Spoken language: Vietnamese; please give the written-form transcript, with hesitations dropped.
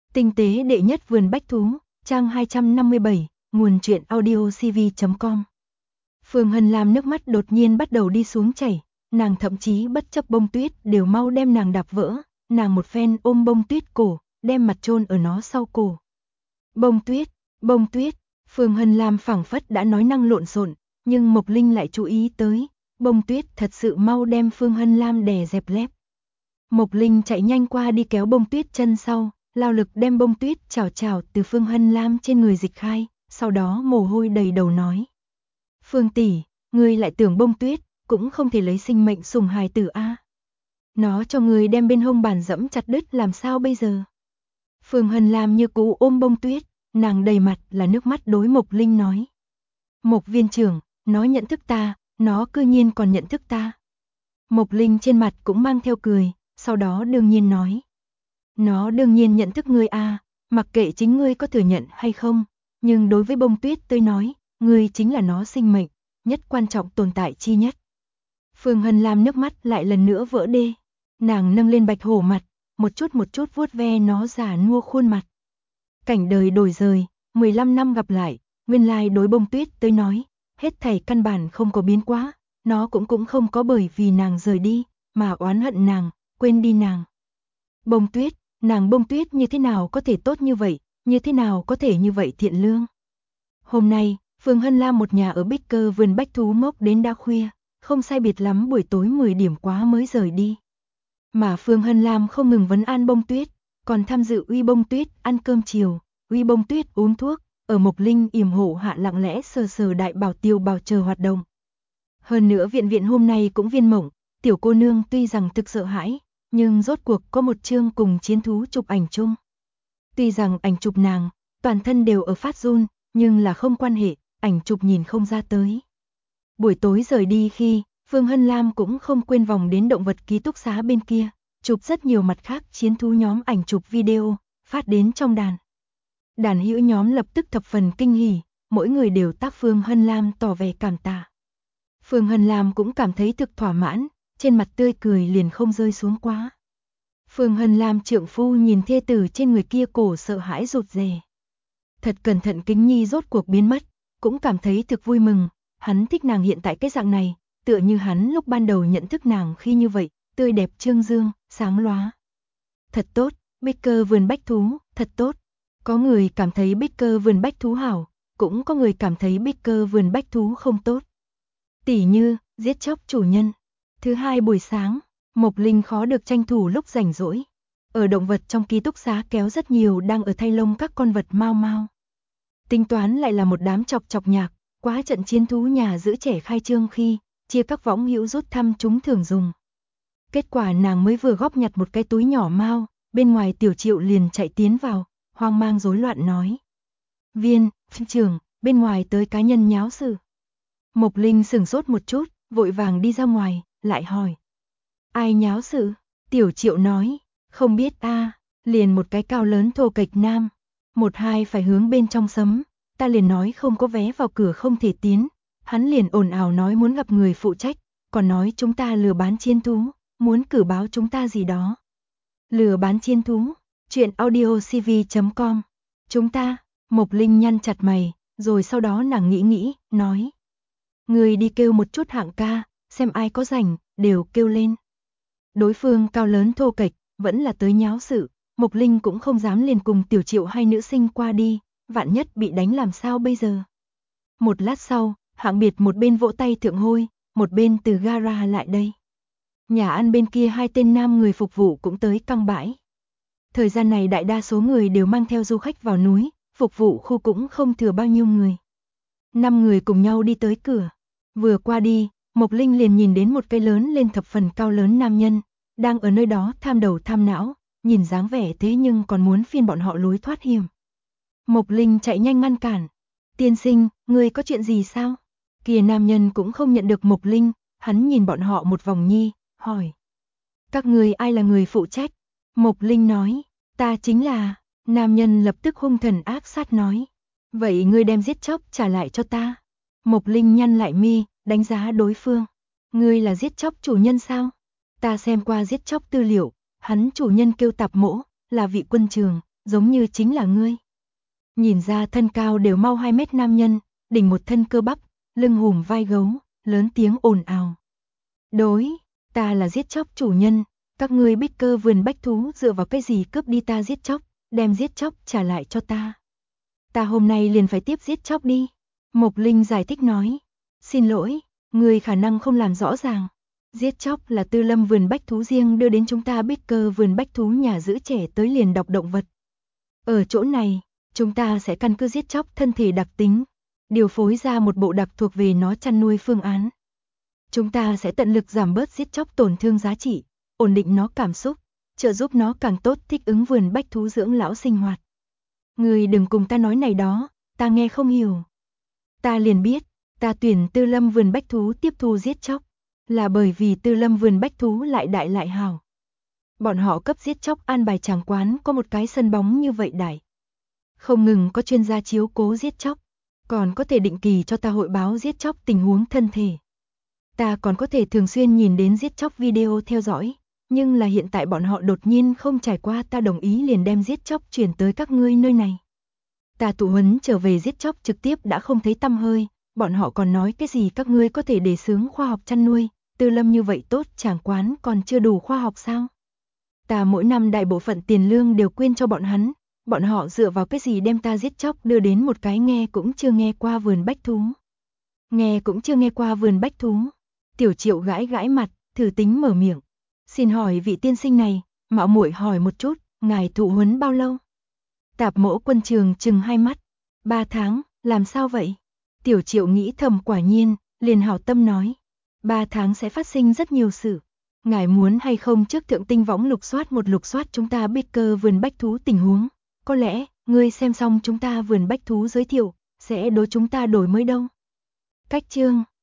Tinh tế đệ nhất vườn bách thú, trang 257, nguồn truyện audio cv.com. Phương Hân Lam nước mắt đột nhiên bắt đầu đi xuống chảy, nàng thậm chí bất chấp bông tuyết đều mau đem nàng đạp vỡ, nàng một phen ôm bông tuyết cổ, đem mặt chôn ở nó sau cổ. Bông tuyết, Phương Hân Lam phảng phất đã nói năng lộn xộn, nhưng Mộc Linh lại chú ý tới, bông tuyết thật sự mau đem Phương Hân Lam đè dẹp lép. Mộc Linh chạy nhanh qua đi kéo bông tuyết chân sau, lao lực đem bông tuyết chảo từ Phương Hân Lam trên người dịch khai, sau đó mồ hôi đầy đầu nói. Phương tỷ, ngươi lại tưởng bông tuyết, cũng không thể lấy sinh mệnh sủng hài tử a. Nó cho ngươi đem bên hông bàn dẫm chặt đứt làm sao bây giờ? Phương Hân Lam như cũ ôm bông tuyết, nàng đầy mặt là nước mắt đối Mộc Linh nói. Mộc viên trưởng, nó nhận thức ta, nó cư nhiên còn nhận thức ta. Mộc Linh trên mặt cũng mang theo cười, sau đó đương nhiên nói. Nó đương nhiên nhận thức ngươi a, mặc kệ chính ngươi có thừa nhận hay không, nhưng đối với bông tuyết tôi nói, ngươi chính là nó sinh mệnh, nhất quan trọng tồn tại chi nhất. Phương Hân Lam nước mắt lại lần nữa vỡ đê, nàng nâng lên bạch hổ mặt, một chút vuốt ve nó già nua khuôn mặt. Cảnh đời đổi rời, 15 năm gặp lại, nguyên lai đối bông tuyết tôi nói, hết thảy căn bản không có biến quá, nó cũng không có bởi vì nàng rời đi, mà oán hận nàng, quên đi nàng. Bông tuyết, nàng bông tuyết như thế nào có thể tốt như vậy, như thế nào có thể như vậy thiện lương. Hôm nay, Phương Hân Lam một nhà ở Bích Cơ vườn bách thú mốc đến đã khuya, không sai biệt lắm buổi tối 10 điểm quá mới rời đi. Mà Phương Hân Lam không ngừng vấn an bông tuyết, còn tham dự uy bông tuyết ăn cơm chiều, uy bông tuyết uống thuốc, ở Mộc Linh yểm hộ hạ lặng lẽ sờ đại bảo tiêu bảo chờ hoạt động. Hơn nữa viện hôm nay cũng viên mộng, tiểu cô nương tuy rằng thực sợ hãi, nhưng rốt cuộc có một chương cùng chiến thú chụp ảnh chung. Tuy rằng ảnh chụp nàng, toàn thân đều ở phát run, nhưng là không quan hệ, ảnh chụp nhìn không ra tới. Buổi tối rời đi khi, Phương Hân Lam cũng không quên vòng đến động vật ký túc xá bên kia, chụp rất nhiều mặt khác chiến thú nhóm ảnh chụp video, phát đến trong đàn. Đàn hữu nhóm lập tức thập phần kinh hỉ, mỗi người đều tác Phương Hân Lam tỏ vẻ cảm tạ. Phương Hân Lam cũng cảm thấy thực thỏa mãn, trên mặt tươi cười liền không rơi xuống quá. Phương Hân Lam trượng phu nhìn thê tử trên người kia cổ sợ hãi rụt rè. Thật cẩn thận kính nhi rốt cuộc biến mất, cũng cảm thấy thực vui mừng, hắn thích nàng hiện tại cái dạng này, tựa như hắn lúc ban đầu nhận thức nàng khi như vậy, tươi đẹp trương dương, sáng lóa. Thật tốt, Bích Cơ vườn bách thú, thật tốt. Có người cảm thấy Bích Cơ vườn bách thú hảo, cũng có người cảm thấy Bích Cơ vườn bách thú không tốt. Tỉ như, giết chóc chủ nhân. Thứ hai buổi sáng, Mộc Linh khó được tranh thủ lúc rảnh rỗi. Ở động vật trong ký túc xá kéo rất nhiều đang ở thay lông các con vật mau mau. Tính toán lại là một đám chọc nhạc, quá trận chiến thú nhà giữ trẻ khai trương khi, chia các võng hữu rút thăm chúng thường dùng. Kết quả nàng mới vừa góp nhặt một cái túi nhỏ mau, bên ngoài Tiểu Triệu liền chạy tiến vào, hoang mang rối loạn nói. Viên trưởng, bên ngoài tới cá nhân nháo sự. Mộc Linh sửng sốt một chút, vội vàng đi ra ngoài, lại hỏi. Ai nháo sự? Tiểu Triệu nói, không biết a, liền một cái cao lớn thô kệch nam. Một hai phải hướng bên trong sấm, ta liền nói không có vé vào cửa không thể tiến. Hắn liền ồn ào nói muốn gặp người phụ trách, còn nói chúng ta lừa bán chiến thú, muốn cử báo chúng ta gì đó. Lừa bán chiến thú, chuyện audio cv.com. Chúng ta, Mộc Linh nhăn chặt mày, rồi sau đó nàng nghĩ, nói. Người đi kêu một chút hạng ca, xem ai có rảnh, đều kêu lên. Đối phương cao lớn thô kệch, vẫn là tới nháo sự, Mộc Linh cũng không dám liền cùng Tiểu Triệu hay nữ sinh qua đi, vạn nhất bị đánh làm sao bây giờ. Một lát sau, hạng biệt một bên vỗ tay thượng hôi, một bên từ gara lại đây. Nhà ăn bên kia hai tên nam người phục vụ cũng tới căng bãi. Thời gian này đại đa số người đều mang theo du khách vào núi, phục vụ khu cũng không thừa bao nhiêu người. 5 người cùng nhau đi tới cửa. Vừa qua đi, Mộc Linh liền nhìn đến một cái lớn lên thập phần cao lớn nam nhân, đang ở nơi đó tham đầu tham não, nhìn dáng vẻ thế nhưng còn muốn phiên bọn họ lối thoát hiểm. Mộc Linh chạy nhanh ngăn cản. Tiên sinh, ngươi có chuyện gì sao? Kìa nam nhân cũng không nhận được Mộc Linh, hắn nhìn bọn họ một vòng nhi, hỏi. Các ngươi ai là người phụ trách? Mộc Linh nói, ta chính là. Nam nhân lập tức hung thần ác sát nói. Vậy ngươi đem giết chóc trả lại cho ta. Mộc Linh nhăn lại mi, đánh giá đối phương. Ngươi là giết chóc chủ nhân sao? Ta xem qua giết chóc tư liệu, hắn chủ nhân kêu Tạp Mỗ, là vị quân trường, giống như chính là ngươi. Nhìn ra thân cao đều mau 2 mét nam nhân, đỉnh một thân cơ bắp, lưng hùm vai gấu, lớn tiếng ồn ào. Đối, ta là giết chóc chủ nhân, các ngươi Bicker vườn bách thú dựa vào cái gì cướp đi ta giết chóc, đem giết chóc trả lại cho ta. Ta hôm nay liền phải tiếp giết chóc đi. Mộc Linh giải thích nói. Xin lỗi, người khả năng không làm rõ ràng. Giết chóc là Tư Lâm vườn bách thú riêng đưa đến chúng ta Bicker vườn bách thú nhà giữ trẻ tới liền đọc động vật. Ở chỗ này, chúng ta sẽ căn cứ giết chóc thân thể đặc tính, điều phối ra một bộ đặc thuộc về nó chăn nuôi phương án. Chúng ta sẽ tận lực giảm bớt giết chóc tổn thương giá trị, ổn định nó cảm xúc, trợ giúp nó càng tốt thích ứng vườn bách thú dưỡng lão sinh hoạt. Người đừng cùng ta nói này đó, ta nghe không hiểu. Ta liền biết, ta tuyển Tư Lâm vườn bách thú tiếp thu giết chóc, là bởi vì Tư Lâm vườn bách thú lại đại lại hào. Bọn họ cấp giết chóc an bài tràng quán có một cái sân bóng như vậy đại. Không ngừng có chuyên gia chiếu cố giết chóc, còn có thể định kỳ cho ta hội báo giết chóc tình huống thân thể. Ta còn có thể thường xuyên nhìn đến giết chóc video theo dõi, nhưng là hiện tại bọn họ đột nhiên không trải qua ta đồng ý liền đem giết chóc chuyển tới các ngươi nơi này. Ta tụ huấn trở về giết chóc trực tiếp đã không thấy tăm hơi, bọn họ còn nói cái gì các ngươi có thể đề xướng khoa học chăn nuôi, Tư Lâm như vậy tốt chẳng quán còn chưa đủ khoa học sao? Ta mỗi năm đại bộ phận tiền lương đều quyên cho bọn họ dựa vào cái gì đem ta giết chóc đưa đến một cái nghe cũng chưa nghe qua vườn bách thú. Nghe cũng chưa nghe qua vườn bách thú. Tiểu Triệu gãi gãi mặt, thử tính mở miệng. Xin hỏi vị tiên sinh này, mạo muội hỏi một chút, ngài thụ huấn bao lâu? Tạp Mỗ Quân Trường chừng hai mắt. 3 tháng, làm sao vậy? Tiểu Triệu nghĩ thầm quả nhiên, liền hảo tâm nói. 3 tháng sẽ phát sinh rất nhiều sự. Ngài muốn hay không trước thượng tinh võng lục soát chúng ta Bicker vườn bách thú tình huống. Có lẽ, ngươi xem xong chúng ta vườn bách thú giới thiệu, sẽ đối chúng ta đổi mới đâu. Cách chương